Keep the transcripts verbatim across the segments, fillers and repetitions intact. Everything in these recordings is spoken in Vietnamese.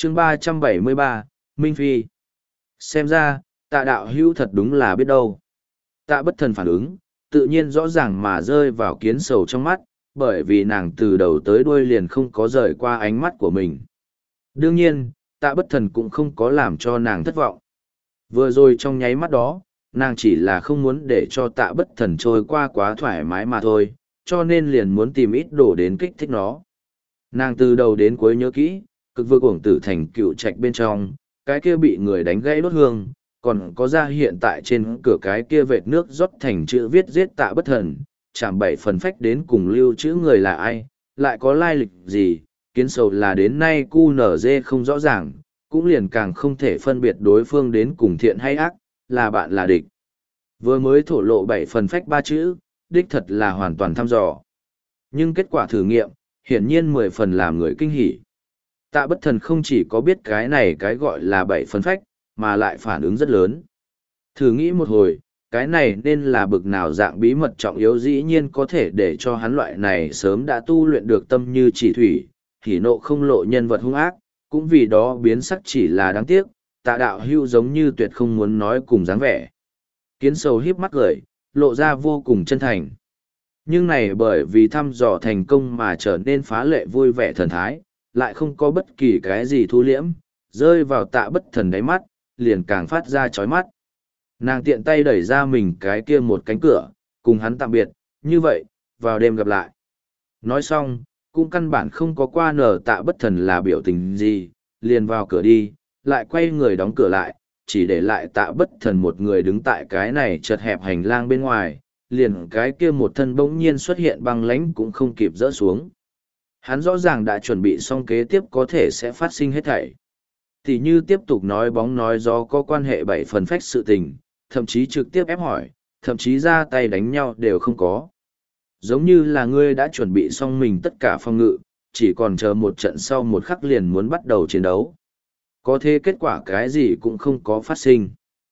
chương ba trăm bảy mươi ba, Minh Phi. Xem ra, tạ đạo hữu thật đúng là biết đâu. Tạ bất thần phản ứng, tự nhiên rõ ràng mà rơi vào kiến sầu trong mắt, bởi vì nàng từ đầu tới đuôi liền không có rời qua ánh mắt của mình. Đương nhiên, tạ bất thần cũng không có làm cho nàng thất vọng. Vừa rồi trong nháy mắt đó, nàng chỉ là không muốn để cho tạ bất thần trôi qua quá thoải mái mà thôi, cho nên liền muốn tìm ít đồ đến kích thích nó. Nàng từ đầu đến cuối nhớ kỹ, cực vực uổng tử thành cựu trạch bên trong, cái kia bị người đánh gãy đốt hương, còn có ra hiện tại trên cửa cái kia vệt nước rót thành chữ viết giết tạ bất thần, chạm bảy phần phách đến cùng lưu chữ người là ai, lại có lai lịch gì, kiến sầu là đến nay cu nở dê không rõ ràng, cũng liền càng không thể phân biệt đối phương đến cùng thiện hay ác, là bạn là địch. Vừa mới thổ lộ bảy phần phách ba chữ, đích thật là hoàn toàn thăm dò. Nhưng kết quả thử nghiệm, hiển nhiên mười phần làm người kinh hỉ. Tạ bất thần không chỉ có biết cái này cái gọi là bảy phần phách, mà lại phản ứng rất lớn. Thử nghĩ một hồi, cái này nên là bực nào dạng bí mật trọng yếu dĩ nhiên có thể để cho hắn loại này sớm đã tu luyện được tâm như chỉ thủy, hỉ nộ không lộ nhân vật hung ác, cũng vì đó biến sắc chỉ là đáng tiếc, tạ đạo hưu giống như tuyệt không muốn nói cùng dáng vẻ. Kiến sầu híp mắt cười, lộ ra vô cùng chân thành. Nhưng này bởi vì thăm dò thành công mà trở nên phá lệ vui vẻ thần thái, lại không có bất kỳ cái gì thu liễm, rơi vào tạ bất thần đáy mắt, liền càng phát ra chói mắt. Nàng tiện tay đẩy ra mình cái kia một cánh cửa, cùng hắn tạm biệt, như vậy, vào đêm gặp lại. Nói xong, cũng căn bản không có qua nở tạ bất thần là biểu tình gì, liền vào cửa đi, lại quay người đóng cửa lại, chỉ để lại tạ bất thần một người đứng tại cái này chật hẹp hành lang bên ngoài, liền cái kia một thân bỗng nhiên xuất hiện băng lãnh cũng không kịp dỡ xuống. Hắn rõ ràng đã chuẩn bị xong kế tiếp có thể sẽ phát sinh hết thảy. Thì như tiếp tục nói bóng nói gió có quan hệ bảy phần phách sự tình, thậm chí trực tiếp ép hỏi, thậm chí ra tay đánh nhau đều không có. Giống như là ngươi đã chuẩn bị xong mình tất cả phòng ngự, chỉ còn chờ một trận sau một khắc liền muốn bắt đầu chiến đấu. Có thế kết quả cái gì cũng không có phát sinh.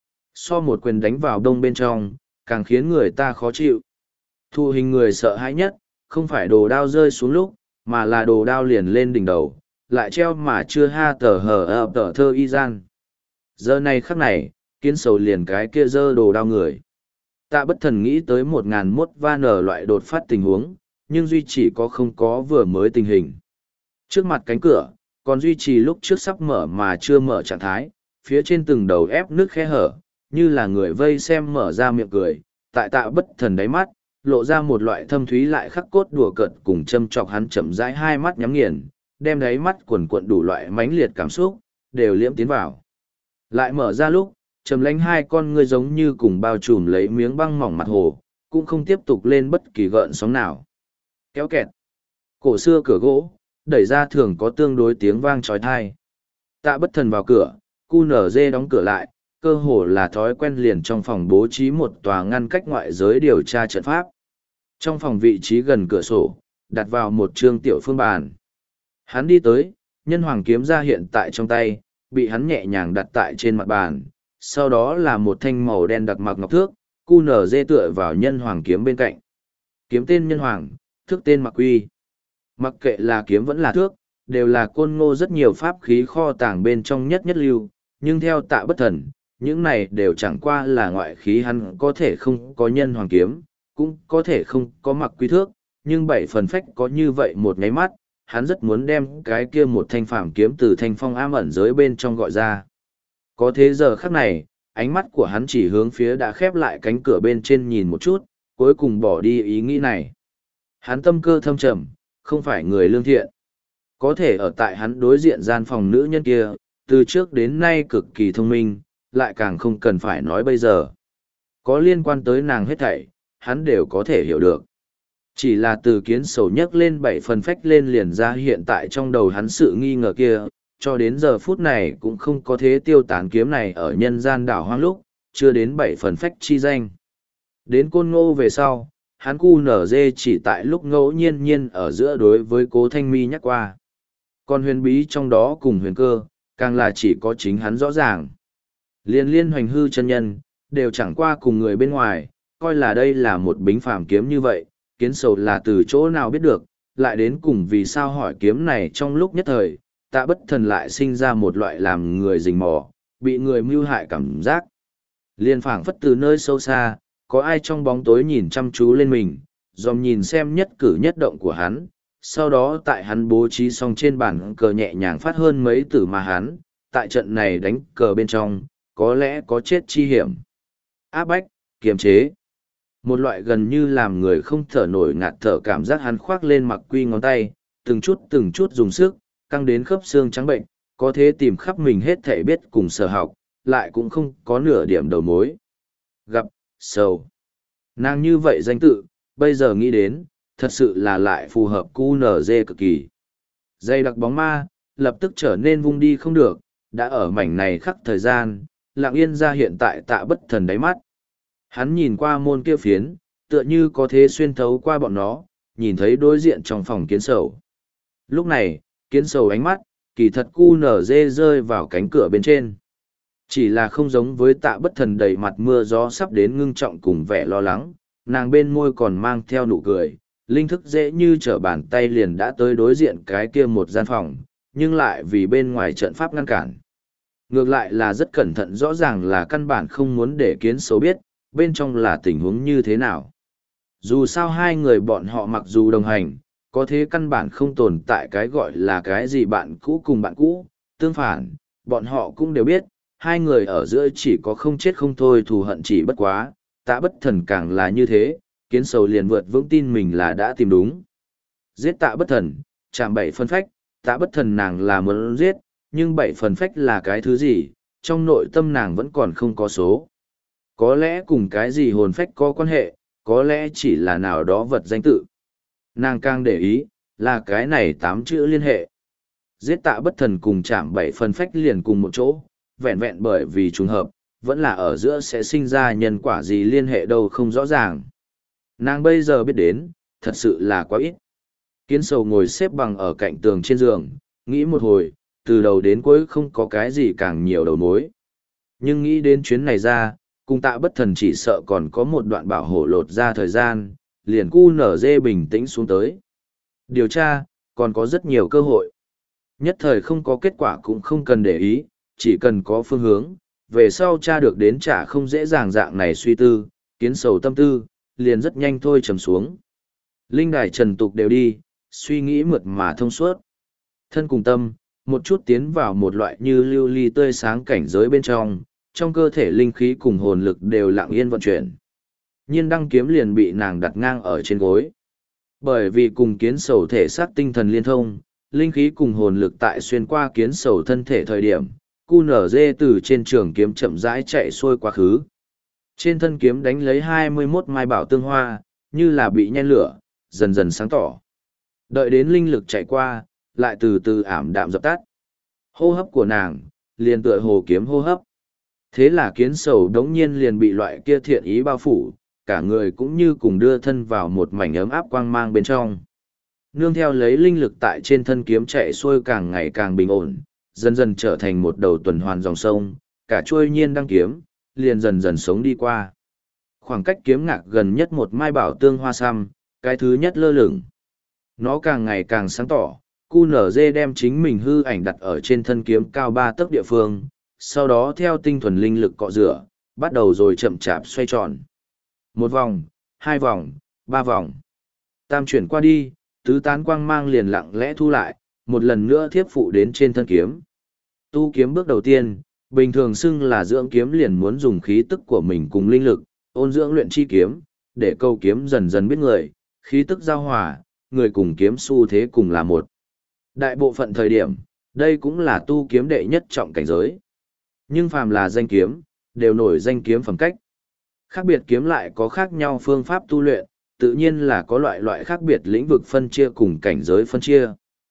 So một quyền đánh vào đông bên trong, càng khiến người ta khó chịu. Thu hình người sợ hãi nhất, không phải đồ đao rơi xuống lúc, mà là đồ đao liền lên đỉnh đầu, lại treo mà chưa ha tờ hờ ập tờ thơ y gian. Giờ này khắc này, kiến sầu liền cái kia dơ đồ đao người. Tạ bất thần nghĩ tới một ngàn mốt va nở loại đột phát tình huống, nhưng duy chỉ có không có vừa mới tình hình. Trước mặt cánh cửa, còn duy trì lúc trước sắp mở mà chưa mở trạng thái, phía trên từng đầu ép nước khe hở, như là người vây xem mở ra miệng cười, tại tạ bất thần đáy mắt, lộ ra một loại thâm thúy lại khắc cốt đùa cợt cùng châm chọc hắn chậm rãi hai mắt nhắm nghiền, đem đáy mắt quần cuộn đủ loại mãnh liệt cảm xúc, đều liễm tiến vào. Lại mở ra lúc, trầm lánh hai con ngươi giống như cùng bao trùm lấy miếng băng mỏng mặt hồ, cũng không tiếp tục lên bất kỳ gợn sóng nào. Kéo kẹt. Cổ xưa cửa gỗ, đẩy ra thường có tương đối tiếng vang trói thai. Tạ bất thần vào cửa, cu nở dê đóng cửa lại, cơ hồ là thói quen liền trong phòng bố trí một tòa ngăn cách ngoại giới điều tra trận pháp. Trong phòng vị trí gần cửa sổ, đặt vào một trương tiểu phương bàn. Hắn đi tới, nhân hoàng kiếm ra hiện tại trong tay, bị hắn nhẹ nhàng đặt tại trên mặt bàn. Sau đó là một thanh màu đen đặc mặc ngọc thước, cu nở dê tựa vào nhân hoàng kiếm bên cạnh. Kiếm tên nhân hoàng, thước tên mặc quy. Mặc kệ là kiếm vẫn là thước, đều là côn ngô rất nhiều pháp khí kho tàng bên trong nhất nhất lưu, nhưng theo tạ bất thần, những này đều chẳng qua là ngoại khí hắn có thể không có nhân hoàng kiếm, cũng có thể không có mặc quy thước, nhưng bảy phần phách có như vậy một nháy mắt, hắn rất muốn đem cái kia một thanh phàm kiếm từ thanh phong ám ẩn giới bên trong gọi ra. Có thế giờ khắc này, ánh mắt của hắn chỉ hướng phía đã khép lại cánh cửa bên trên nhìn một chút, cuối cùng bỏ đi ý nghĩ này. Hắn tâm cơ thâm trầm, không phải người lương thiện. Có thể ở tại hắn đối diện gian phòng nữ nhân kia, từ trước đến nay cực kỳ thông minh, lại càng không cần phải nói bây giờ. Có liên quan tới nàng hết thảy, hắn đều có thể hiểu được. Chỉ là từ kiến sầu nhấc lên bảy phần phách lên liền ra hiện tại trong đầu hắn sự nghi ngờ kia, cho đến giờ phút này cũng không có thế tiêu tán kiếm này ở nhân gian đảo hoang lúc, chưa đến bảy phần phách chi danh. Đến côn ngô về sau, hắn cu nở dê chỉ tại lúc ngẫu nhiên nhiên ở giữa đối với cố thanh mi nhắc qua. Còn huyền bí trong đó cùng huyền cơ, càng là chỉ có chính hắn rõ ràng. Liên liên hoành hư chân nhân, đều chẳng qua cùng người bên ngoài, coi là đây là một bính phàm kiếm như vậy, kiến sầu là từ chỗ nào biết được, lại đến cùng vì sao hỏi kiếm này trong lúc nhất thời, tạ bất thần lại sinh ra một loại làm người rình mò, bị người mưu hại cảm giác. Liên phảng phất từ nơi sâu xa, có ai trong bóng tối nhìn chăm chú lên mình, dòm nhìn xem nhất cử nhất động của hắn, sau đó tại hắn bố trí xong trên bàn cờ nhẹ nhàng phát hơn mấy tử mà hắn, tại trận này đánh cờ bên trong, có lẽ có chết chi hiểm. Áp bách, kiềm chế. Một loại gần như làm người không thở nổi ngạt thở cảm giác hắn khoác lên mặc quy ngón tay, từng chút từng chút dùng sức, căng đến khớp xương trắng bệnh, có thể tìm khắp mình hết thể biết cùng sở học, lại cũng không có nửa điểm đầu mối. Gặp, sầu. Nàng như vậy danh tự, bây giờ nghĩ đến, thật sự là lại phù hợp cu nở dê cực kỳ. Dây đặc bóng ma, lập tức trở nên vung đi không được, đã ở mảnh này khắc thời gian, lặng yên ra hiện tại tạ bất thần đáy mắt. Hắn nhìn qua môn kia phiến, tựa như có thế xuyên thấu qua bọn nó, nhìn thấy đối diện trong phòng kiến sầu. Lúc này, kiến sầu ánh mắt, kỳ thật cu nở dê rơi vào cánh cửa bên trên. Chỉ là không giống với tạ bất thần đầy mặt mưa gió sắp đến ngưng trọng cùng vẻ lo lắng, nàng bên môi còn mang theo nụ cười, linh thức dễ như trở bàn tay liền đã tới đối diện cái kia một gian phòng, nhưng lại vì bên ngoài trận pháp ngăn cản. Ngược lại là rất cẩn thận, rõ ràng là căn bản không muốn để kiến sầu biết, bên trong là tình huống như thế nào. Dù sao hai người bọn họ mặc dù đồng hành, có thế căn bản không tồn tại cái gọi là cái gì bạn cũ cùng bạn cũ, tương phản, bọn họ cũng đều biết, hai người ở giữa chỉ có không chết không thôi, thù hận chỉ bất quá, tạ bất thần càng là như thế, kiến sầu liền vượt vững tin mình là đã tìm đúng. Giết tạ bất thần, chạm bảy phân phách, tạ bất thần nàng là muốn giết, nhưng bảy phần phách là cái thứ gì, trong nội tâm nàng vẫn còn không có số. Có lẽ cùng cái gì hồn phách có quan hệ, có lẽ chỉ là nào đó vật danh tự. Nàng càng để ý, là cái này tám chữ liên hệ. Giết tạ bất thần cùng chạm bảy phần phách liền cùng một chỗ, vẹn vẹn bởi vì trùng hợp, vẫn là ở giữa sẽ sinh ra nhân quả gì liên hệ đâu không rõ ràng. Nàng bây giờ biết đến, thật sự là quá ít. Kiến sầu ngồi xếp bằng ở cạnh tường trên giường, nghĩ một hồi, từ đầu đến cuối không có cái gì càng nhiều đầu mối. Nhưng nghĩ đến chuyến này ra, cùng tạ bất thần chỉ sợ còn có một đoạn bảo hộ lột ra thời gian, liền cu nở dê bình tĩnh xuống tới. Điều tra, còn có rất nhiều cơ hội. Nhất thời không có kết quả cũng không cần để ý, chỉ cần có phương hướng, về sau tra được đến trả không dễ dàng dạng này suy tư, kiến sầu tâm tư, liền rất nhanh thôi trầm xuống. Linh đài trần tục đều đi, suy nghĩ mượt mà thông suốt. Thân cùng tâm, một chút tiến vào một loại như lưu ly tươi sáng cảnh giới bên trong, trong cơ thể linh khí cùng hồn lực đều lặng yên vận chuyển. Nhiên đăng kiếm liền bị nàng đặt ngang ở trên gối. Bởi vì cùng kiến sầu thể xác tinh thần liên thông, linh khí cùng hồn lực tại xuyên qua kiến sầu thân thể thời điểm, cu nở dê từ trên trường kiếm chậm rãi chạy xuôi quá khứ. Trên thân kiếm đánh lấy hai mươi mốt mai bảo tương hoa, như là bị nhen lửa, dần dần sáng tỏ. Đợi đến linh lực chạy qua, lại từ từ ảm đạm dập tắt. Hô hấp của nàng, liền tựa hồ kiếm hô hấp. Thế là kiến sầu đống nhiên liền bị loại kia thiện ý bao phủ, cả người cũng như cùng đưa thân vào một mảnh ấm áp quang mang bên trong. Nương theo lấy linh lực tại trên thân kiếm chạy xuôi càng ngày càng bình ổn, dần dần trở thành một đầu tuần hoàn dòng sông, cả chuôi nhiên đăng kiếm, liền dần dần sống đi qua. Khoảng cách kiếm ngạc gần nhất một mai bảo tương hoa xăm, cái thứ nhất lơ lửng. Nó càng ngày càng sáng tỏ, cu nở dê đem chính mình hư ảnh đặt ở trên thân kiếm cao ba tấc địa phương, sau đó theo tinh thuần linh lực cọ rửa, bắt đầu rồi chậm chạp xoay tròn. Một vòng, hai vòng, ba vòng. Tam chuyển qua đi, tứ tán quang mang liền lặng lẽ thu lại, một lần nữa thiếp phụ đến trên thân kiếm. Tu kiếm bước đầu tiên, bình thường xưng là dưỡng kiếm liền muốn dùng khí tức của mình cùng linh lực, ôn dưỡng luyện chi kiếm, để câu kiếm dần dần biết người, khí tức giao hòa, người cùng kiếm xu thế cùng là một. Đại bộ phận thời điểm, đây cũng là tu kiếm đệ nhất trọng cảnh giới. Nhưng phàm là danh kiếm, đều nổi danh kiếm phẩm cách. Khác biệt kiếm lại có khác nhau phương pháp tu luyện, tự nhiên là có loại loại khác biệt lĩnh vực phân chia cùng cảnh giới phân chia.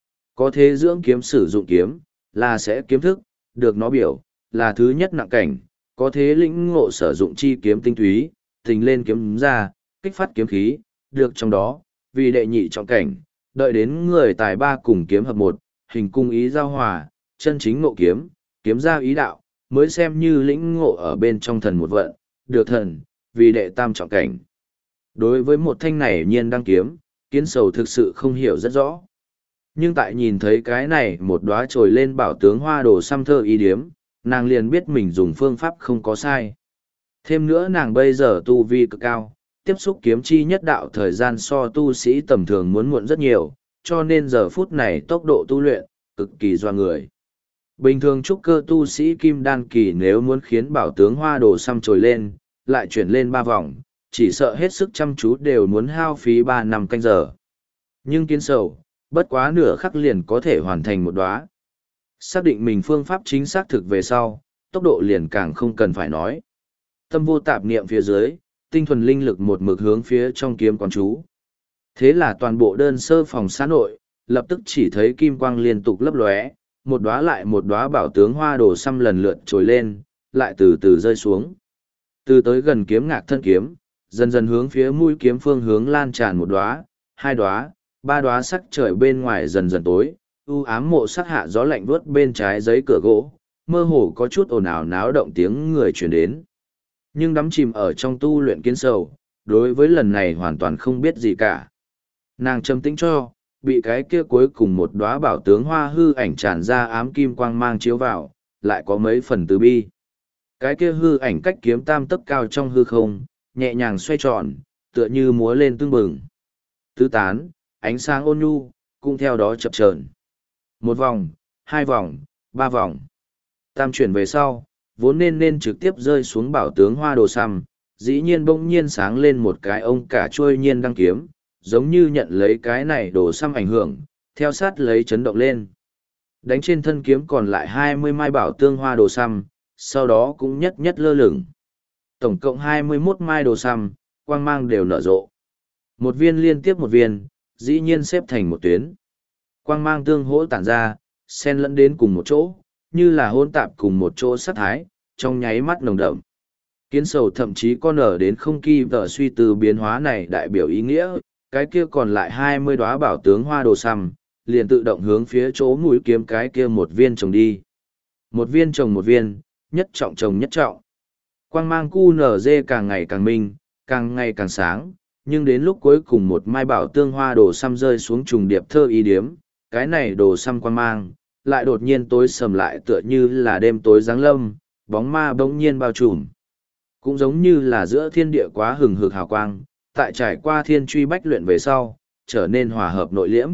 Có thế dưỡng kiếm sử dụng kiếm, là sẽ kiếm thức, được nó biểu, là thứ nhất nặng cảnh, có thế lĩnh ngộ sử dụng chi kiếm tinh túy, tình lên kiếm ra, kích phát kiếm khí, được trong đó, vì đệ nhị trọng cảnh, đợi đến người tài ba cùng kiếm hợp một, hình cung ý giao hòa, chân chính ngộ kiếm, kiếm ra ý đạo, mới xem như lĩnh ngộ ở bên trong thần một vận, được thần, vì đệ tam trọng cảnh. Đối với một thanh này nhiên đăng kiếm, kiến sầu thực sự không hiểu rất rõ. Nhưng tại nhìn thấy cái này một đóa trồi lên bảo tướng hoa đồ xăm thơ y điếm, nàng liền biết mình dùng phương pháp không có sai. Thêm nữa nàng bây giờ tu vi cực cao, tiếp xúc kiếm chi nhất đạo thời gian so tu sĩ tầm thường muốn muộn rất nhiều, cho nên giờ phút này tốc độ tu luyện, cực kỳ doa người. Bình thường trúc cơ tu sĩ kim đan kỳ nếu muốn khiến bảo tướng hoa đồ xăm trồi lên, lại chuyển lên ba vòng, chỉ sợ hết sức chăm chú đều muốn hao phí ba năm canh giờ. Nhưng kiến sầu, bất quá nửa khắc liền có thể hoàn thành một đóa. Xác định mình phương pháp chính xác thực về sau, tốc độ liền càng không cần phải nói. Tâm vô tạp niệm phía dưới, tinh thuần linh lực một mực hướng phía trong kiếm quán chú. Thế là toàn bộ đơn sơ phòng xã nội, lập tức chỉ thấy kim quang liên tục lấp lóe, một đóa lại một đóa bảo tướng hoa đồ xăm lần lượt trồi lên, lại từ từ rơi xuống. Từ tới gần kiếm ngạc thân kiếm, dần dần hướng phía mũi kiếm phương hướng lan tràn một đóa, hai đóa, ba đóa sắc trời bên ngoài dần dần tối, u ám mộ sắc hạ gió lạnh vuốt bên trái giấy cửa gỗ, mơ hồ có chút ồn ào náo động tiếng người truyền đến. Nhưng đắm chìm ở trong tu luyện kiến sầu, đối với lần này hoàn toàn không biết gì cả. Nàng trầm tĩnh cho, bị cái kia cuối cùng một đóa bảo tướng hoa hư ảnh tràn ra ám kim quang mang chiếu vào, lại có mấy phần từ bi. Cái kia hư ảnh cách kiếm tam tấc cao trong hư không, nhẹ nhàng xoay tròn, tựa như múa lên tương bừng. Tứ tán, ánh sáng ôn nhu, cũng theo đó chập chờn. Một vòng, hai vòng, ba vòng. Tam chuyển về sau, vốn nên nên trực tiếp rơi xuống bảo tướng hoa đồ xăm, dĩ nhiên bỗng nhiên sáng lên một cái ông cả trôi nhiên đăng kiếm, giống như nhận lấy cái này đồ xăm ảnh hưởng, theo sát lấy chấn động lên. Đánh trên thân kiếm còn lại hai mươi mai bảo tương hoa đồ xăm, sau đó cũng nhất nhất lơ lửng. Tổng cộng hai mươi mốt mai đồ xăm, quang mang đều nở rộ. Một viên liên tiếp một viên, dĩ nhiên xếp thành một tuyến. Quang mang tương hỗ tản ra, xen lẫn đến cùng một chỗ, như là hỗn tạp cùng một chỗ sát thái, trong nháy mắt nồng đậm. Kiến sầu thậm chí có nở đến không kỳ vợ suy từ biến hóa này đại biểu ý nghĩa, cái kia còn lại hai mươi đóa bảo tướng hoa đồ xăm, liền tự động hướng phía chỗ mũi kiếm cái kia một viên trồng đi. Một viên trồng một viên, nhất trọng trồng nhất trọng. Quang mang cu nở dê càng ngày càng minh, càng ngày càng sáng, nhưng đến lúc cuối cùng một mai bảo tương hoa đồ xăm rơi xuống trùng điệp thơ y điếm, cái này đồ xăm quang mang, lại đột nhiên tối sầm lại tựa như là đêm tối giáng lâm, bóng ma bỗng nhiên bao trùm. Cũng giống như là giữa thiên địa quá hừng hực hào quang, tại trải qua thiên truy bách luyện về sau, trở nên hòa hợp nội liễm.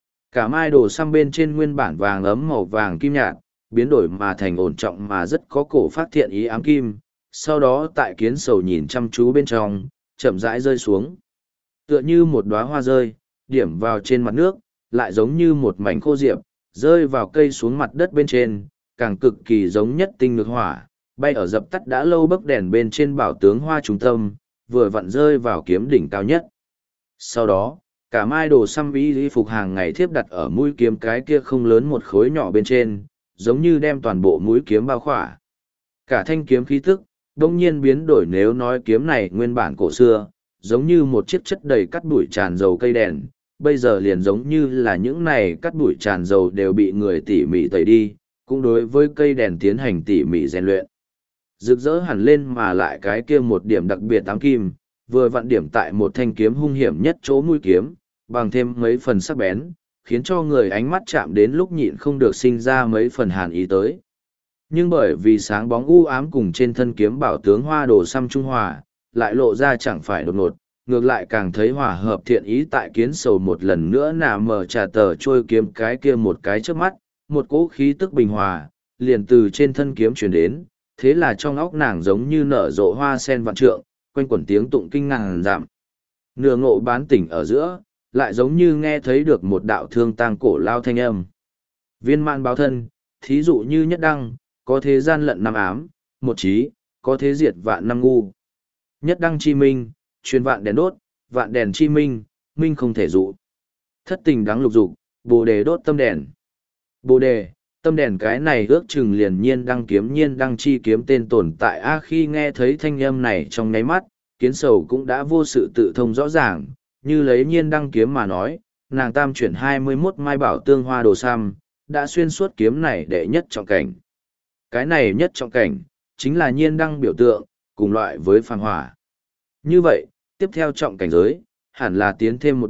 Cả mai đồ xăm bên trên nguyên bản vàng ấm màu vàng kim nhạt, biến đổi mà thành ổn trọng mà rất có cổ phát thiện ý ám kim, sau đó tại kiến sầu nhìn chăm chú bên trong, chậm rãi rơi xuống. Tựa như một đóa hoa rơi, điểm vào trên mặt nước, lại giống như một mảnh khô diệp, rơi vào cây xuống mặt đất bên trên, càng cực kỳ giống nhất tinh ngược hỏa, bay ở dập tắt đã lâu bấc đèn bên trên bảo tướng hoa trung tâm, vừa vặn rơi vào kiếm đỉnh cao nhất. Sau đó, cả mai đồ xăm y y phục hàng ngày thiếp đặt ở mũi kiếm cái kia không lớn một khối nhỏ bên trên, giống như đem toàn bộ mũi kiếm bao khỏa. Cả thanh kiếm khí tức, đông nhiên biến đổi nếu nói kiếm này nguyên bản cổ xưa, giống như một chiếc chất đầy cắt bụi tràn dầu cây đèn, bây giờ liền giống như là những này cắt bụi tràn dầu đều bị người tỉ mỉ tẩy đi, cũng đối với cây đèn tiến hành tỉ mỉ rèn luyện. Rực rỡ hẳn lên mà lại cái kia một điểm đặc biệt ám kim, vừa vặn điểm tại một thanh kiếm hung hiểm nhất chỗ mũi kiếm, bằng thêm mấy phần sắc bén, khiến cho người ánh mắt chạm đến lúc nhịn không được sinh ra mấy phần hàn ý tới. Nhưng bởi vì sáng bóng u ám cùng trên thân kiếm bảo tướng hoa đồ xăm trung hòa, lại lộ ra chẳng phải đột ngột, ngược lại càng thấy hòa hợp thiện ý tại kiến sầu một lần nữa nà mở trà tờ trôi kiếm cái kia một cái trước mắt, một cỗ khí tức bình hòa, liền từ trên thân kiếm truyền đến, thế là trong óc nàng giống như nở rộ hoa sen vạn trượng, quanh quẩn tiếng tụng kinh ngàn dặm. Nửa ngộ bán tỉnh ở giữa, lại giống như nghe thấy được một đạo thương tang cổ lao thanh âm. Viên mạn báo thân, thí dụ như nhất đăng, có thế gian lận năm ám, một trí, có thế diệt vạn năm ngu. Nhất đăng chi minh, truyền vạn đèn đốt, vạn đèn chi minh, minh không thể dụ. Thất tình đáng lục dục, bồ đề đốt tâm đèn. Bồ đề, tâm đèn cái này ước chừng liền nhiên đăng kiếm nhiên đăng chi kiếm tên tồn tại a khi nghe thấy thanh âm này trong nháy mắt, kiến sầu cũng đã vô sự tự thông rõ ràng, như lấy nhiên đăng kiếm mà nói, nàng tam chuyển hai mươi mốt mai bảo tương hoa đồ sam, đã xuyên suốt kiếm này đệ nhất trọng cảnh. Cái này nhất trọng cảnh, chính là nhiên đăng biểu tượng, cùng loại với phàm hỏa. Như vậy, tiếp theo trọng cảnh giới, hẳn là tiến thêm một bước,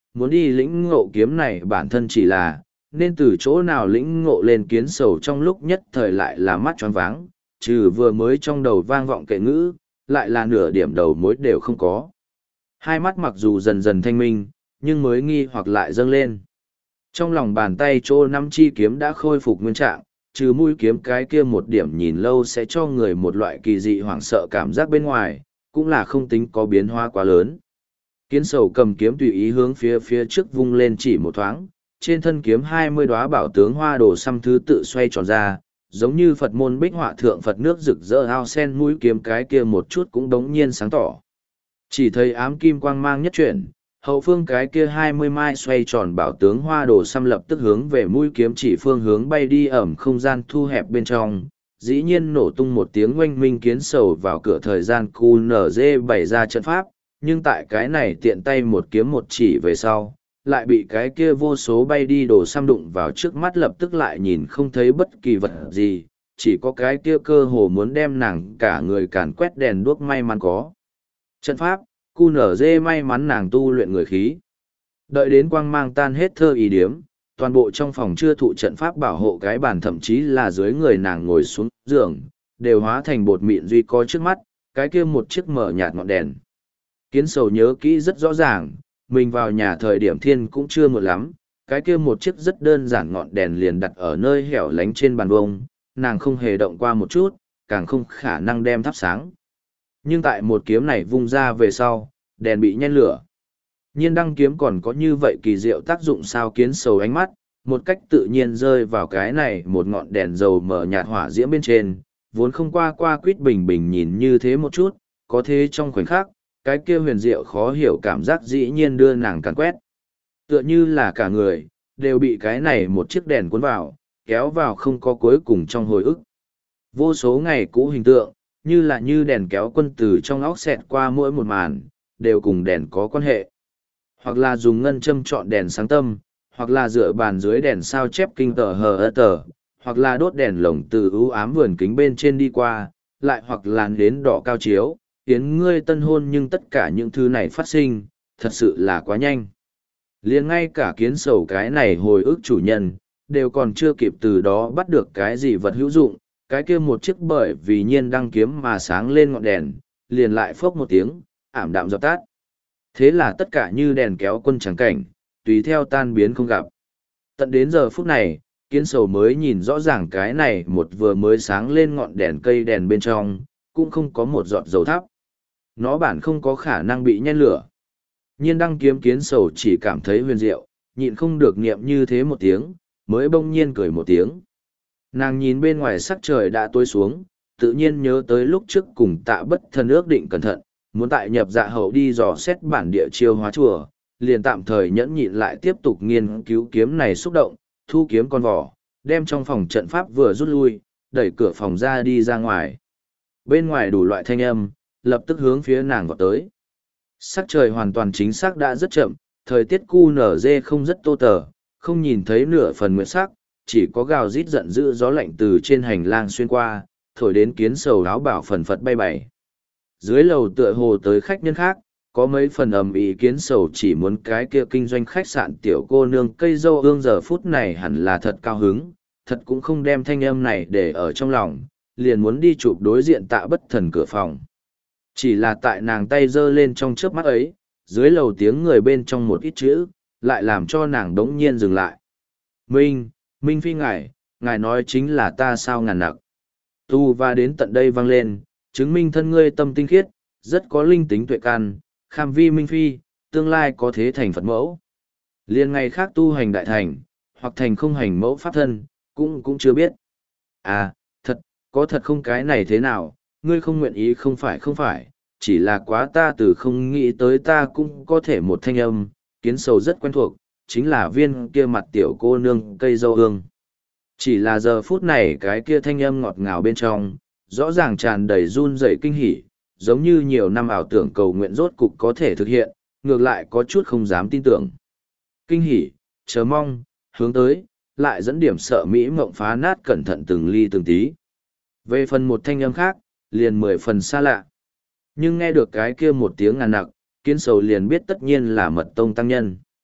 muốn đi lĩnh ngộ kiếm này bản thân chỉ là, nên từ chỗ nào lĩnh ngộ lên kiến sầu trong lúc nhất thời lại là mắt choáng váng, trừ vừa mới trong đầu vang vọng kệ ngữ, lại là nửa điểm đầu mối đều không có. Hai mắt mặc dù dần dần thanh minh, nhưng mới nghi hoặc lại dâng lên. Trong lòng bàn tay chỗ năm chi kiếm đã khôi phục nguyên trạng, trừ mũi kiếm cái kia một điểm nhìn lâu sẽ cho người một loại kỳ dị hoảng sợ cảm giác bên ngoài, cũng là không tính có biến hóa quá lớn. Kiến sầu cầm kiếm tùy ý hướng phía phía trước vung lên chỉ một thoáng, trên thân kiếm hai mươi đóa bảo tướng hoa đồ xăm thứ tự xoay tròn ra, giống như Phật môn bích họa thượng Phật nước rực rỡ ao sen mũi kiếm cái kia một chút cũng đống nhiên sáng tỏ. Chỉ thấy ám kim quang mang nhất chuyển, hậu phương cái kia hai mươi mai xoay tròn bảo tướng hoa đồ xăm lập tức hướng về mũi kiếm chỉ phương hướng bay đi ẩm không gian thu hẹp bên trong, dĩ nhiên nổ tung một tiếng oanh minh kiến sầu vào cửa thời gian cu nở dê bày ra trận pháp, nhưng tại cái này tiện tay một kiếm một chỉ về sau, lại bị cái kia vô số bay đi đồ xăm đụng vào trước mắt lập tức lại nhìn không thấy bất kỳ vật gì, chỉ có cái kia cơ hồ muốn đem nàng cả người càn quét đèn đuốc may mắn có. Trận pháp, cu nở dê may mắn nàng tu luyện người khí. Đợi đến quang mang tan hết thơ ý điếm, toàn bộ trong phòng chưa thụ trận pháp bảo hộ cái bàn thậm chí là dưới người nàng ngồi xuống giường, đều hóa thành bột mịn duy có trước mắt, cái kia một chiếc mở nhạt ngọn đèn. Kiến sầu nhớ kỹ rất rõ ràng, mình vào nhà thời điểm thiên cũng chưa muộn lắm, cái kia một chiếc rất đơn giản ngọn đèn liền đặt ở nơi hẻo lánh trên bàn vông, nàng không hề động qua một chút, càng không khả năng đem thắp sáng. Nhưng tại một kiếm này vung ra về sau, đèn bị nhen lửa. Nhiên đăng kiếm còn có như vậy kỳ diệu tác dụng sao kiến sầu ánh mắt, một cách tự nhiên rơi vào cái này một ngọn đèn dầu mở nhạt hỏa diễm bên trên, vốn không qua qua quýt bình bình nhìn như thế một chút, có thế trong khoảnh khắc, cái kia huyền diệu khó hiểu cảm giác dĩ nhiên đưa nàng càn quét. Tựa như là cả người, đều bị cái này một chiếc đèn cuốn vào, kéo vào không có cuối cùng trong hồi ức. Vô số ngày cũ hình tượng, như là như đèn kéo quân từ trong óc xẹt qua mỗi một màn, đều cùng đèn có quan hệ. Hoặc là dùng ngân châm chọn đèn sáng tâm, hoặc là dựa bàn dưới đèn sao chép kinh tờ hờ ơ tờ, hoặc là đốt đèn lồng từ ưu ám vườn kính bên trên đi qua, lại hoặc là đến đỏ cao chiếu, tiến ngươi tân hôn nhưng tất cả những thứ này phát sinh, thật sự là quá nhanh. Liền ngay cả kiến sầu cái này hồi ức chủ nhân, đều còn chưa kịp từ đó bắt được cái gì vật hữu dụng, cái kia một chiếc bởi vì nhiên đăng kiếm mà sáng lên ngọn đèn, liền lại phốc một tiếng, ảm đạm dập tắt. Thế là tất cả như đèn kéo quân trắng cảnh, tùy theo tan biến không gặp. Tận đến giờ phút này, kiến sầu mới nhìn rõ ràng cái này một vừa mới sáng lên ngọn đèn cây đèn bên trong, cũng không có một giọt dầu thắp. Nó bản không có khả năng bị nhen lửa. Nhiên đăng kiếm kiến sầu chỉ cảm thấy huyền diệu, nhịn không được niệm như thế một tiếng, mới bỗng nhiên cười một tiếng. Nàng nhìn bên ngoài sắc trời đã tối xuống, tự nhiên nhớ tới lúc trước cùng tạ bất thần ước định cẩn thận, muốn tại nhập dạ hậu đi dò xét bản địa chiêu hóa chùa, liền tạm thời nhẫn nhịn lại tiếp tục nghiên cứu kiếm này xúc động, thu kiếm con vỏ, đem trong phòng trận pháp vừa rút lui, đẩy cửa phòng ra đi ra ngoài. Bên ngoài đủ loại thanh âm, lập tức hướng phía nàng vọt tới. Sắc trời hoàn toàn chính xác đã rất chậm, thời tiết cu nở dê không rất tô tờ, không nhìn thấy nửa phần nguyệt sắc, chỉ có gào rít giận dữ gió lạnh từ trên hành lang xuyên qua, thổi đến kiến sầu áo bảo phần phật bay bày. Dưới lầu tựa hồ tới khách nhân khác, có mấy phần ầm ĩ kiến sầu chỉ muốn cái kia kinh doanh khách sạn tiểu cô nương cây dâu ương giờ phút này hẳn là thật cao hứng, thật cũng không đem thanh âm này để ở trong lòng, liền muốn đi chụp đối diện tạ bất thần cửa phòng. Chỉ là tại nàng tay giơ lên trong chớp mắt ấy, dưới lầu tiếng người bên trong một ít chữ, lại làm cho nàng đống nhiên dừng lại. Minh, Minh Phi ngài, ngài nói chính là ta sao ngàn nặc. Tu và đến tận đây vang lên, chứng minh thân ngươi tâm tinh khiết, rất có linh tính tuệ can, kham vi Minh Phi, tương lai có thế thành Phật mẫu. Liên ngày khác tu hành đại thành, hoặc thành không hành mẫu pháp thân, cũng cũng chưa biết. À, thật, có thật không cái này thế nào, ngươi không nguyện ý không phải không phải, chỉ là quá ta từ không nghĩ tới ta cũng có thể một thanh âm, kiến sầu rất quen thuộc, chính là viên kia mặt tiểu cô nương cây dâu hương. Chỉ là giờ phút này cái kia thanh âm ngọt ngào bên trong, rõ ràng tràn đầy run rẩy kinh hỉ, giống như nhiều năm ảo tưởng cầu nguyện rốt cục có thể thực hiện, ngược lại có chút không dám tin tưởng. Kinh hỉ, chờ mong, hướng tới, lại dẫn điểm sợ mỹ mộng phá nát cẩn thận từng ly từng tí. Về phần một thanh âm khác, liền mười phần xa lạ. Nhưng nghe được cái kia một tiếng ngàn nặc, kiến sầu liền biết tất nhiên là mật tông tăng nhân.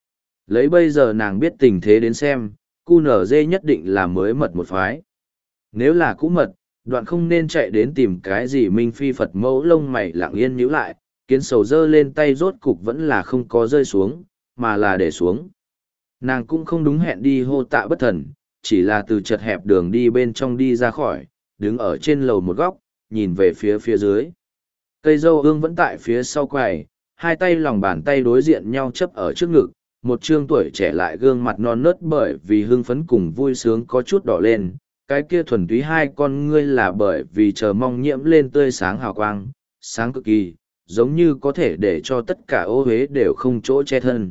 Lấy bây giờ nàng biết tình thế đến xem, cu nở dê nhất định là mới mật một phái. Nếu là cũ mật, đoạn không nên chạy đến tìm cái gì Minh Phi Phật mẫu lông mày lặng yên nhíu lại, kiến sầu dơ lên tay rốt cục vẫn là không có rơi xuống, mà là để xuống. Nàng cũng không đúng hẹn đi hô tạ bất thần, chỉ là từ chật hẹp đường đi bên trong đi ra khỏi, đứng ở trên lầu một góc, nhìn về phía phía dưới. Cây dâu ương vẫn tại phía sau quầy, hai tay lòng bàn tay đối diện nhau chấp ở trước ngực, một trương tuổi trẻ lại gương mặt non nớt bởi vì hưng phấn cùng vui sướng có chút đỏ lên, cái kia thuần túy hai con ngươi là bởi vì chờ mong nhiễm lên tươi sáng hào quang, sáng cực kỳ, giống như có thể để cho tất cả ô huế đều không chỗ che thân.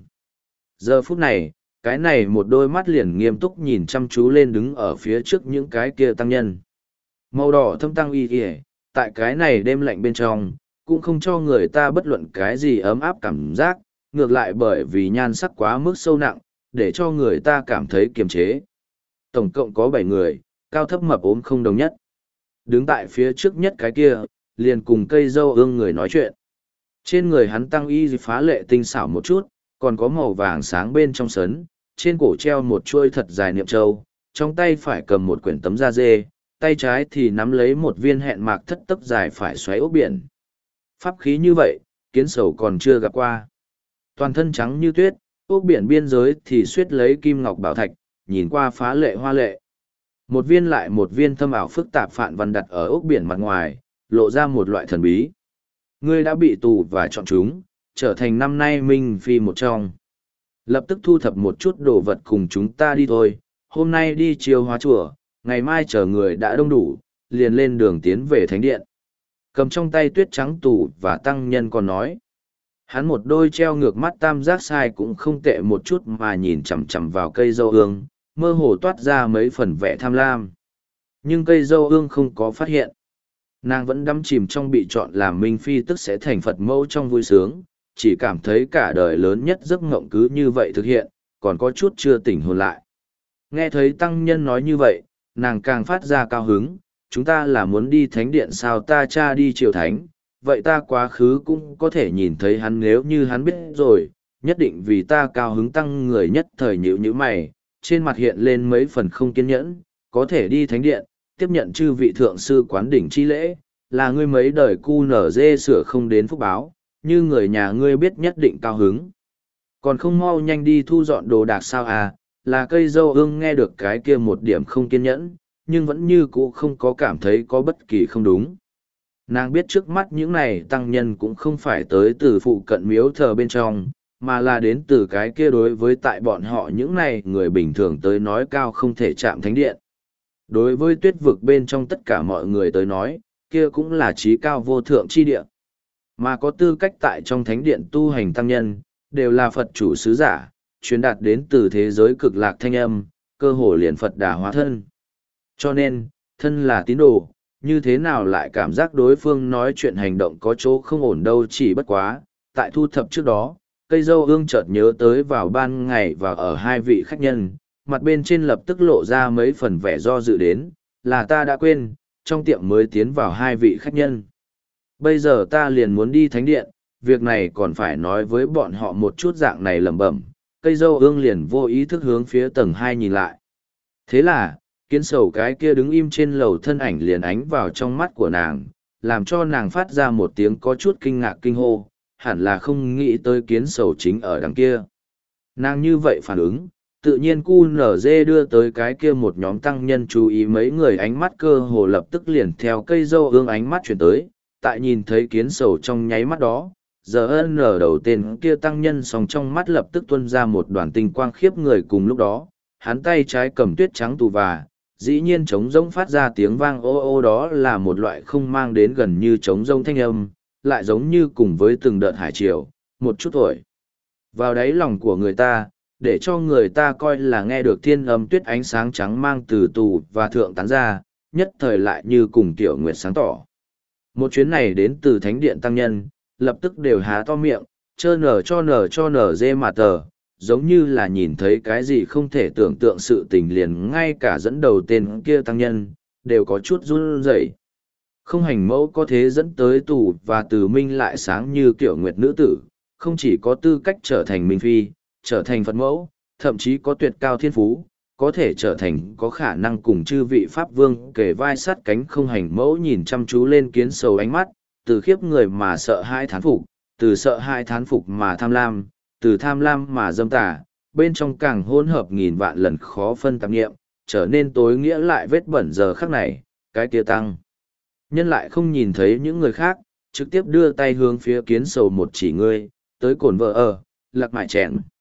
Giờ phút này, cái này một đôi mắt liền nghiêm túc nhìn chăm chú lên đứng ở phía trước những cái kia tăng nhân. Màu đỏ thâm tăng y kìa, tại cái này đêm lạnh bên trong, cũng không cho người ta bất luận cái gì ấm áp cảm giác, ngược lại bởi vì nhan sắc quá mức sâu nặng, để cho người ta cảm thấy kiềm chế. Tổng cộng có bảy người, cao thấp mập ốm không đồng nhất. Đứng tại phía trước nhất cái kia, liền cùng cây dâu ương người nói chuyện. Trên người hắn tăng y phá lệ tinh xảo một chút, còn có màu vàng sáng bên trong sấn, trên cổ treo một chuôi thật dài niệm châu, trong tay phải cầm một quyển tấm da dê, tay trái thì nắm lấy một viên hẹn mạc thất tấc dài phải xoáy ốc biển. Pháp khí như vậy, kiến sầu còn chưa gặp qua. Toàn thân trắng như tuyết, ốc biển biên giới thì suýt lấy kim ngọc bảo thạch, nhìn qua phá lệ hoa lệ. Một viên lại một viên thâm ảo phức tạp phạn văn đặt ở ốc biển mặt ngoài, lộ ra một loại thần bí. Ngươi đã bị tù và chọn chúng, trở thành năm nay Minh Phi một trong. Lập tức thu thập một chút đồ vật cùng chúng ta đi thôi, hôm nay đi chiêu hóa chùa, ngày mai chờ người đã đông đủ, liền lên đường tiến về thánh điện. Cầm trong tay tuyết trắng tù và tăng nhân còn nói. Hắn một đôi treo ngược mắt tam giác sai cũng không tệ một chút mà nhìn chằm chằm vào cây dâu ương, mơ hồ toát ra mấy phần vẻ tham lam. Nhưng cây dâu ương không có phát hiện. Nàng vẫn đắm chìm trong bị chọn làm Minh Phi tức sẽ thành Phật mẫu trong vui sướng, chỉ cảm thấy cả đời lớn nhất giấc mộng cứ như vậy thực hiện, còn có chút chưa tỉnh hồn lại. Nghe thấy tăng nhân nói như vậy, nàng càng phát ra cao hứng, chúng ta là muốn đi thánh điện sao ta cha đi triều thánh, vậy ta quá khứ cũng có thể nhìn thấy hắn nếu như hắn biết rồi, nhất định vì ta cao hứng tăng người nhất thời nhữ như mày, trên mặt hiện lên mấy phần không kiên nhẫn, có thể đi thánh điện, tiếp nhận chư vị thượng sư quán đỉnh chi lễ, là ngươi mấy đời cu nở dê sửa không đến phúc báo, như người nhà ngươi biết nhất định cao hứng. Còn không mau nhanh đi thu dọn đồ đạc sao à, là cây dâu ương nghe được cái kia một điểm không kiên nhẫn, nhưng vẫn như cũ không có cảm thấy có bất kỳ không đúng. Nàng biết trước mắt những này tăng nhân cũng không phải tới từ phụ cận miếu thờ bên trong, mà là đến từ cái kia đối với tại bọn họ những này người bình thường tới nói cao không thể chạm thánh điện. Đối với tuyết vực bên trong tất cả mọi người tới nói, kia cũng là trí cao vô thượng chi địa. Mà có tư cách tại trong thánh điện tu hành tăng nhân, đều là Phật chủ sứ giả, truyền đạt đến từ thế giới cực lạc thanh âm, cơ hồ liền Phật đà hóa thân. Cho nên, thân là tín đồ, như thế nào lại cảm giác đối phương nói chuyện hành động có chỗ không ổn đâu chỉ bất quá. Tại thu thập trước đó, cây dâu ương chợt nhớ tới vào ban ngày và ở hai vị khách nhân, mặt bên trên lập tức lộ ra mấy phần vẻ do dự đến, là ta đã quên, trong tiệm mới tiến vào hai vị khách nhân. Bây giờ ta liền muốn đi thánh điện, việc này còn phải nói với bọn họ một chút dạng này lẩm bẩm, cây dâu ương liền vô ý thức hướng phía tầng hai nhìn lại. Thế là, kiến sầu cái kia đứng im trên lầu thân ảnh liền ánh vào trong mắt của nàng, làm cho nàng phát ra một tiếng có chút kinh ngạc kinh hô, hẳn là không nghĩ tới kiến sầu chính ở đằng kia. Nàng như vậy phản ứng, tự nhiên cu nở dê đưa tới cái kia một nhóm tăng nhân chú ý mấy người ánh mắt cơ hồ lập tức liền theo cây dâu ương ánh mắt chuyển tới, tại nhìn thấy kiến sầu trong nháy mắt đó, giờ ân ở đầu tên kia tăng nhân sòng trong mắt lập tức tuôn ra một đoàn tinh quang khiếp người cùng lúc đó, hắn tay trái cầm tuyết trắng tù và, dĩ nhiên trống rỗng phát ra tiếng vang ô ô đó là một loại không mang đến gần như trống rỗng thanh âm, lại giống như cùng với từng đợt hải triều, một chút thổi vào đáy lòng của người ta, để cho người ta coi là nghe được thiên âm tuyết ánh sáng trắng mang từ tù và thượng tán ra, nhất thời lại như cùng tiểu nguyệt sáng tỏ. Một chuyến này đến từ thánh điện tăng nhân, lập tức đều há to miệng, chơ nở cho nở cho nở dê mà tờ, giống như là nhìn thấy cái gì không thể tưởng tượng sự tình liền ngay cả dẫn đầu tên kia tăng nhân, đều có chút run rẩy. Không hành mẫu có thế dẫn tới tù và từ minh lại sáng như kiểu nguyệt nữ tử, không chỉ có tư cách trở thành minh phi, trở thành Phật mẫu, thậm chí có tuyệt cao thiên phú, có thể trở thành có khả năng cùng chư vị Pháp Vương kề vai sát cánh không hành mẫu nhìn chăm chú lên kiến sầu ánh mắt, từ khiếp người mà sợ hai thán phục, từ sợ hai thán phục mà tham lam, từ tham lam mà dâm tà, bên trong càng hỗn hợp nghìn vạn lần khó phân tạp nghiệm, trở nên tối nghĩa lại vết bẩn giờ khắc này, cái kia tăng. Nhân lại không nhìn thấy những người khác, trực tiếp đưa tay hướng phía kiến sầu một chỉ ngươi, tới cồn vợ ở, lạc mại chèn.